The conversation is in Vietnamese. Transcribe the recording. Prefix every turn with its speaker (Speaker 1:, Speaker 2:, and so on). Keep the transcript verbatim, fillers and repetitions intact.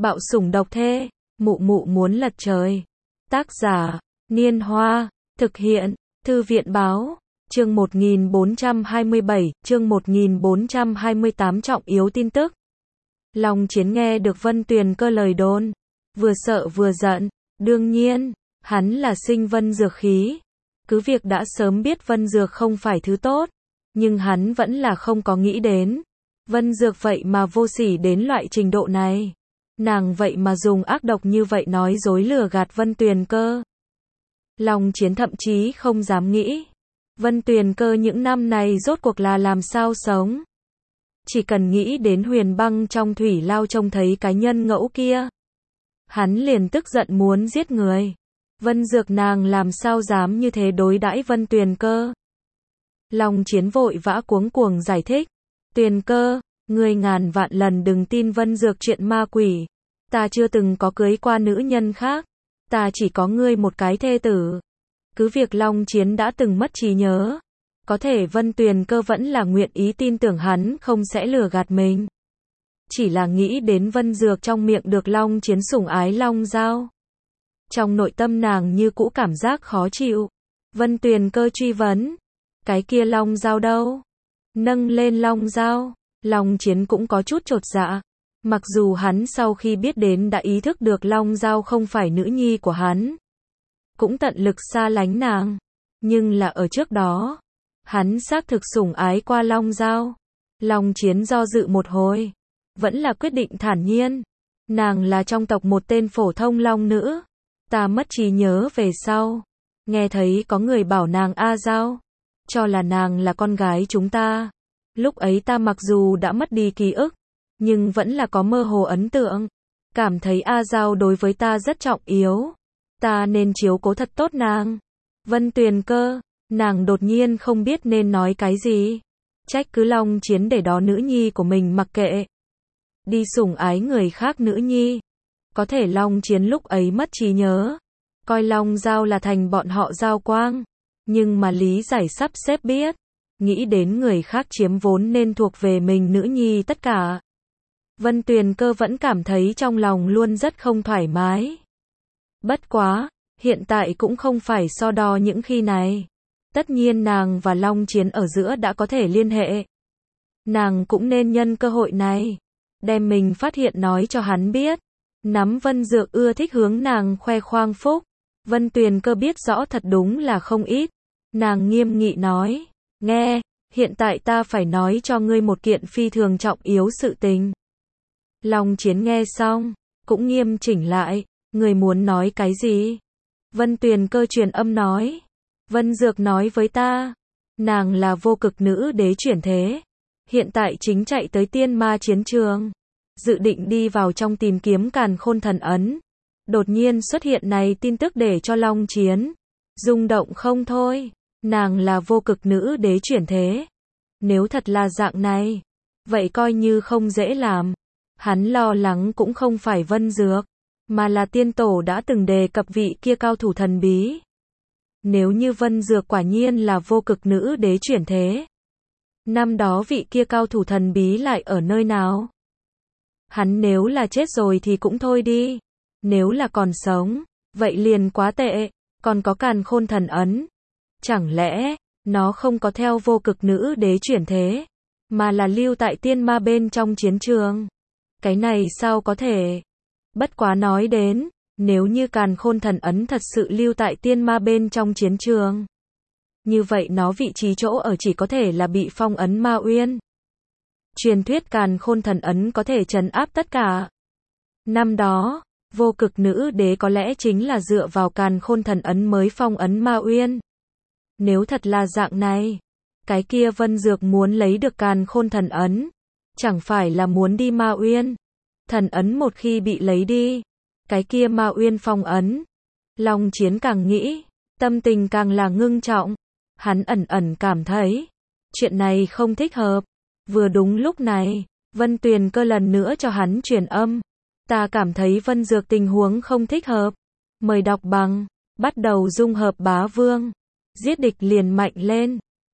Speaker 1: Bạo sủng độc thê, mụ mụ muốn lật trời. Tác giả, Niên Hoa, thực hiện, Thư viện Báo, chương một nghìn bốn trăm hai mươi bảy, chương một nghìn bốn trăm hai mươi tám trọng yếu tin tức. Long Chiến nghe được Vân Tuyền Cơ lời đồn, vừa sợ vừa giận, đương nhiên, hắn là sinh Vân Dược khí. Cứ việc đã sớm biết Vân Dược không phải thứ tốt, nhưng hắn vẫn là không có nghĩ đến. Vân Dược vậy mà vô sỉ đến loại trình độ này. Nàng vậy mà dùng ác độc như vậy nói dối lừa gạt Vân Tuyền Cơ. Long Chiến thậm chí không dám nghĩ, Vân Tuyền Cơ những năm này rốt cuộc là làm sao sống. Chỉ cần nghĩ đến Huyền Băng trong thủy lao trông thấy cái nhân ngẫu kia, hắn liền tức giận muốn giết người. Vân Dược nàng làm sao dám như thế đối đãi Vân Tuyền Cơ. Long Chiến vội vã cuống cuồng giải thích, Tuyền Cơ, ngươi ngàn vạn lần đừng tin Vân Dược chuyện ma quỷ. Ta chưa từng có cưới qua nữ nhân khác. Ta chỉ có ngươi một cái thê tử. Cứ việc Long Chiến đã từng mất trí nhớ, có thể Vân Tuyền Cơ vẫn là nguyện ý tin tưởng hắn không sẽ lừa gạt mình. Chỉ là nghĩ đến Vân Dược trong miệng được Long Chiến sủng ái Long Dao, trong nội tâm nàng như cũ cảm giác khó chịu. Vân Tuyền Cơ truy vấn, cái kia Long Dao đâu? Nâng lên Long Dao, Long Chiến cũng có chút chột dạ. Mặc dù hắn sau khi biết đến đã ý thức được Long Dao không phải nữ nhi của hắn, cũng tận lực xa lánh nàng, nhưng là ở trước đó, hắn xác thực sủng ái qua Long Dao. Long Chiến do dự một hồi, vẫn là quyết định thản nhiên, nàng là trong tộc một tên phổ thông long nữ. Ta mất trí nhớ về sau, nghe thấy có người bảo nàng A Dao, cho là nàng là con gái chúng ta. Lúc ấy ta mặc dù đã mất đi ký ức, nhưng vẫn là có mơ hồ ấn tượng, cảm thấy A Dao đối với ta rất trọng yếu, ta nên chiếu cố thật tốt nàng. Vân Tuyền Cơ, nàng đột nhiên không biết nên nói cái gì, trách cứ Long Chiến để đó nữ nhi của mình mặc kệ, đi sủng ái người khác nữ nhi. Có thể Long Chiến lúc ấy mất trí nhớ, coi Long Dao là thành bọn họ Dao Quang, nhưng mà lý giải sắp xếp biết, nghĩ đến người khác chiếm vốn nên thuộc về mình nữ nhi tất cả. Vân Tuyền Cơ vẫn cảm thấy trong lòng luôn rất không thoải mái. Bất quá, hiện tại cũng không phải so đo những khi này. Tất nhiên nàng và Long Chiến ở giữa đã có thể liên hệ. Nàng cũng nên nhân cơ hội này, đem mình phát hiện nói cho hắn biết. Nắm Vân Dược ưa thích hướng nàng khoe khoang phúc. Vân Tuyền Cơ biết rõ thật đúng là không ít. Nàng nghiêm nghị nói, nghe, hiện tại ta phải nói cho ngươi một kiện phi thường trọng yếu sự tình. Long Chiến nghe xong, cũng nghiêm chỉnh lại, người muốn nói cái gì? Vân Tuyền Cơ truyền âm nói, Vân Dược nói với ta, nàng là vô cực nữ đế chuyển thế, hiện tại chính chạy tới tiên ma chiến trường, dự định đi vào trong tìm kiếm Càn Khôn Thần Ấn. Đột nhiên xuất hiện này tin tức để cho Long Chiến rung động không thôi. Nàng là vô cực nữ đế chuyển thế. Nếu thật là dạng này, vậy coi như không dễ làm. Hắn lo lắng cũng không phải Vân Dược, mà là tiên tổ đã từng đề cập vị kia cao thủ thần bí. Nếu như Vân Dược quả nhiên là vô cực nữ đế chuyển thế, năm đó vị kia cao thủ thần bí lại ở nơi nào? Hắn nếu là chết rồi thì cũng thôi đi, nếu là còn sống, vậy liền quá tệ. Còn có Càn Khôn Thần Ấn, chẳng lẽ nó không có theo vô cực nữ đế chuyển thế, mà là lưu tại tiên ma bên trong chiến trường? Cái này sao có thể? Bất quá nói đến, nếu như Càn Khôn Thần Ấn thật sự lưu tại tiên ma bên trong chiến trường, như vậy nó vị trí chỗ ở chỉ có thể là bị phong ấn Ma Uyên. Truyền thuyết Càn Khôn Thần Ấn có thể trấn áp tất cả. Năm đó, vô cực nữ đế có lẽ chính là dựa vào Càn Khôn Thần Ấn mới phong ấn Ma Uyên. Nếu thật là dạng này, cái kia Vân Dược muốn lấy được Càn Khôn Thần Ấn, chẳng phải là muốn đi Ma Uyên? Thần ấn một khi bị lấy đi, cái kia Ma Uyên phong ấn. Long Chiến càng nghĩ, tâm tình càng là ngưng trọng. Hắn ẩn ẩn cảm thấy, chuyện này không thích hợp. Vừa đúng lúc này, Vân Tuyền Cơ lần nữa cho hắn truyền âm. Ta cảm thấy Vân Dược tình huống không thích hợp. Mời đọc bằng, bắt đầu dung hợp bá vương. Giết địch liền mạnh lên.